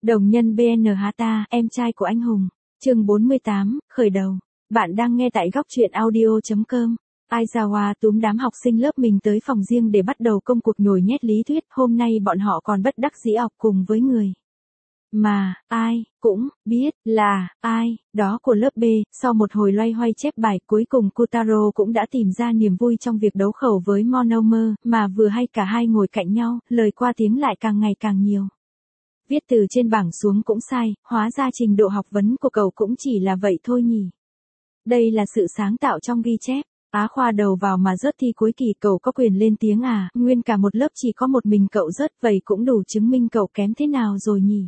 Đồng nhân BN Hata, em trai của anh hùng. Chương 48, khởi đầu. Bạn đang nghe tại góc truyện audio.com. Aizawa túm đám học sinh lớp mình tới phòng riêng để bắt đầu công cuộc nhồi nhét lý thuyết. Hôm nay bọn họ còn bất đắc dĩ học cùng với người mà ai cũng biết là ai đó của lớp B. Sau một hồi loay hoay chép bài, cuối cùng Kotaro cũng đã tìm ra niềm vui trong việc đấu khẩu với Monomer, mà vừa hay cả hai ngồi cạnh nhau, lời qua tiếng lại càng ngày càng nhiều. Viết từ trên bảng xuống cũng sai, hóa ra trình độ học vấn của cậu cũng chỉ là vậy thôi nhỉ. Đây là sự sáng tạo trong ghi chép. Á Khoa đầu vào mà rớt thi cuối kỳ, cậu có quyền lên tiếng à? Nguyên cả một lớp chỉ có một mình cậu rớt, vậy cũng đủ chứng minh cậu kém thế nào rồi nhỉ?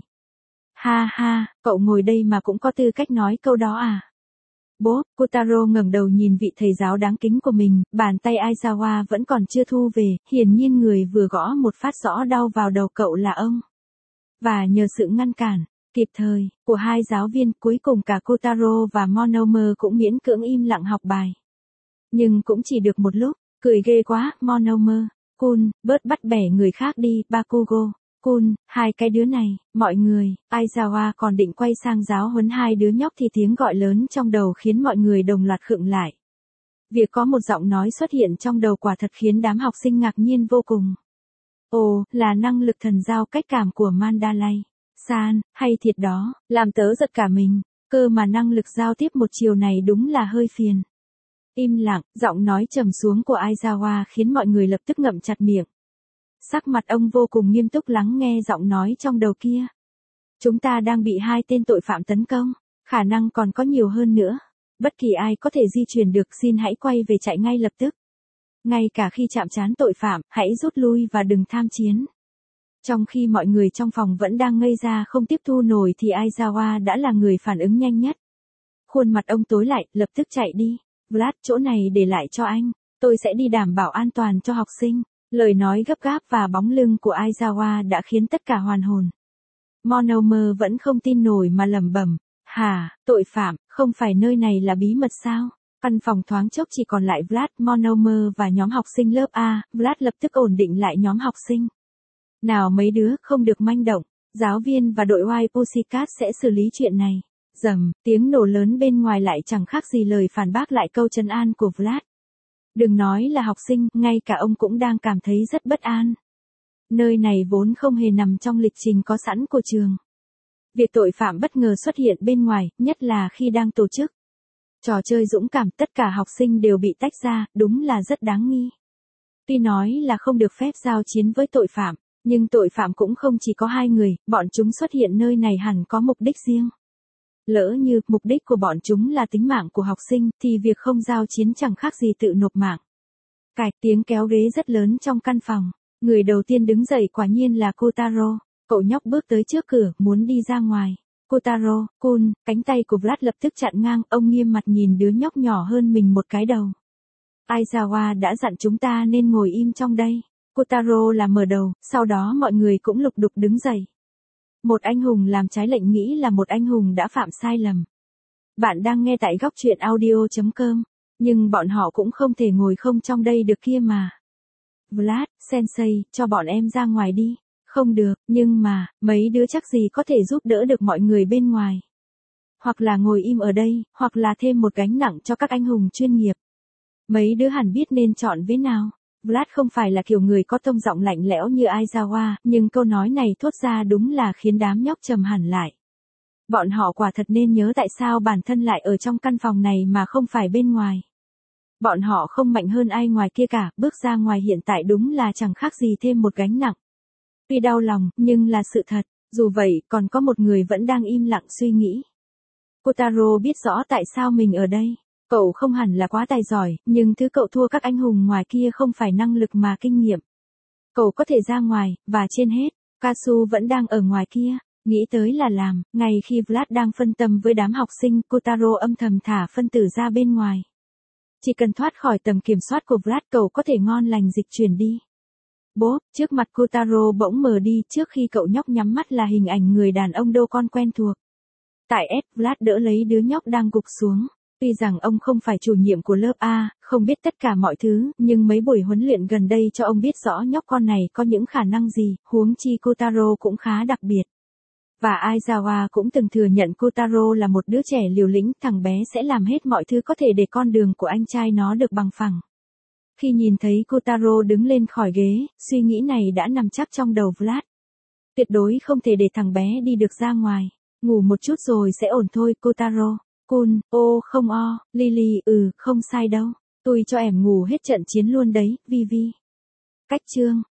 Ha ha, cậu ngồi đây mà cũng có tư cách nói câu đó à? Bố, Kotaro ngẩng đầu nhìn vị thầy giáo đáng kính của mình, bàn tay Aizawa vẫn còn chưa thu về, hiển nhiên người vừa gõ một phát rõ đau vào đầu cậu là ông. Và nhờ sự ngăn cản kịp thời của hai giáo viên, cuối cùng cả Kotaro và Monomer cũng miễn cưỡng im lặng học bài. Nhưng cũng chỉ được một lúc, cười ghê quá, Monomer, Kun, bớt bắt bẻ người khác đi, Bakugo, Kun, hai cái đứa này, mọi người. Aizawa còn định quay sang giáo huấn hai đứa nhóc thì tiếng gọi lớn trong đầu khiến mọi người đồng loạt khựng lại. Việc có một giọng nói xuất hiện trong đầu quả thật khiến đám học sinh ngạc nhiên vô cùng. Ồ, là năng lực thần giao cách cảm của Mandalay San, hay thiệt đó, làm tớ giật cả mình, cơ mà năng lực giao tiếp một chiều này đúng là hơi phiền. Im lặng, giọng nói trầm xuống của Aizawa khiến mọi người lập tức ngậm chặt miệng. Sắc mặt ông vô cùng nghiêm túc lắng nghe giọng nói trong đầu kia. Chúng ta đang bị hai tên tội phạm tấn công, khả năng còn có nhiều hơn nữa. Bất kỳ ai có thể di chuyển được xin hãy quay về chạy ngay lập tức. Ngay cả khi chạm trán tội phạm, hãy rút lui và đừng tham chiến. Trong khi mọi người trong phòng vẫn đang ngây ra không tiếp thu nổi thì Aizawa đã là người phản ứng nhanh nhất. Khuôn mặt ông tối lại, lập tức chạy đi. Vlad, chỗ này để lại cho anh, tôi sẽ đi đảm bảo an toàn cho học sinh. Lời nói gấp gáp và bóng lưng của Aizawa đã khiến tất cả hoàn hồn. Monomer vẫn không tin nổi mà lẩm bẩm. Hả, tội phạm, không phải nơi này là bí mật sao? Căn phòng thoáng chốc chỉ còn lại Vlad, Monomer và nhóm học sinh lớp A. Vlad lập tức ổn định lại nhóm học sinh. Nào mấy đứa, không được manh động. Giáo viên và đội White Pussycat sẽ xử lý chuyện này. Rầm, tiếng nổ lớn bên ngoài lại chẳng khác gì lời phản bác lại câu trấn an của Vlad. Đừng nói là học sinh, ngay cả ông cũng đang cảm thấy rất bất an. Nơi này vốn không hề nằm trong lịch trình có sẵn của trường. Việc tội phạm bất ngờ xuất hiện bên ngoài, nhất là khi đang tổ chức trò chơi dũng cảm, tất cả học sinh đều bị tách ra, đúng là rất đáng nghi. Tuy nói là không được phép giao chiến với tội phạm, nhưng tội phạm cũng không chỉ có hai người, bọn chúng xuất hiện nơi này hẳn có mục đích riêng. Lỡ như mục đích của bọn chúng là tính mạng của học sinh, thì việc không giao chiến chẳng khác gì tự nộp mạng. Cạch, tiếng kéo ghế rất lớn trong căn phòng. Người đầu tiên đứng dậy quả nhiên là Kotaro. Cậu nhóc bước tới trước cửa, muốn đi ra ngoài. Kotaro, Kun, cánh tay của Vlad lập tức chặn ngang, ông nghiêm mặt nhìn đứa nhóc nhỏ hơn mình một cái đầu. Aizawa đã dặn chúng ta nên ngồi im trong đây. Kotaro là mở đầu, sau đó mọi người cũng lục đục đứng dậy. Một anh hùng làm trái lệnh nghĩ là một anh hùng đã phạm sai lầm. Bạn đang nghe tại góc truyện audio.com, nhưng bọn họ cũng không thể ngồi không trong đây được kia mà. Vlad, Sensei, cho bọn em ra ngoài đi. Không được, nhưng mà, mấy đứa chắc gì có thể giúp đỡ được mọi người bên ngoài. Hoặc là ngồi im ở đây, hoặc là thêm một gánh nặng cho các anh hùng chuyên nghiệp. Mấy đứa hẳn biết nên chọn vế nào. Vlad không phải là kiểu người có tông giọng lạnh lẽo như Aizawa, nhưng câu nói này thốt ra đúng là khiến đám nhóc trầm hẳn lại. Bọn họ quả thật nên nhớ tại sao bản thân lại ở trong căn phòng này mà không phải bên ngoài. Bọn họ không mạnh hơn ai ngoài kia cả, bước ra ngoài hiện tại đúng là chẳng khác gì thêm một gánh nặng. Tuy đau lòng, nhưng là sự thật. Dù vậy, còn có một người vẫn đang im lặng suy nghĩ. Kotaro biết rõ tại sao mình ở đây. Cậu không hẳn là quá tài giỏi, nhưng thứ cậu thua các anh hùng ngoài kia không phải năng lực mà kinh nghiệm. Cậu có thể ra ngoài, và trên hết, Kasu vẫn đang ở ngoài kia. Nghĩ tới là làm, ngay khi Vlad đang phân tâm với đám học sinh, Kotaro âm thầm thả phân tử ra bên ngoài. Chỉ cần thoát khỏi tầm kiểm soát của Vlad, cậu có thể ngon lành dịch chuyển đi. Bố, trước mặt Kotaro bỗng mờ đi trước khi cậu nhóc nhắm mắt là hình ảnh người đàn ông đô con quen thuộc. Tại S, Vlad đỡ lấy đứa nhóc đang gục xuống. Tuy rằng ông không phải chủ nhiệm của lớp A, không biết tất cả mọi thứ, nhưng mấy buổi huấn luyện gần đây cho ông biết rõ nhóc con này có những khả năng gì, huống chi Kotaro cũng khá đặc biệt. Và Aizawa cũng từng thừa nhận Kotaro là một đứa trẻ liều lĩnh, thằng bé sẽ làm hết mọi thứ có thể để con đường của anh trai nó được bằng phẳng. Khi nhìn thấy Kotaro đứng lên khỏi ghế, suy nghĩ này đã nằm chắc trong đầu Vlad. Tuyệt đối không thể để thằng bé đi được ra ngoài. Ngủ một chút rồi sẽ ổn thôi, Kotaro. Kun, ô không o, Lily, không sai đâu. Tôi cho em ngủ hết trận chiến luôn đấy, Vivi. Cách chương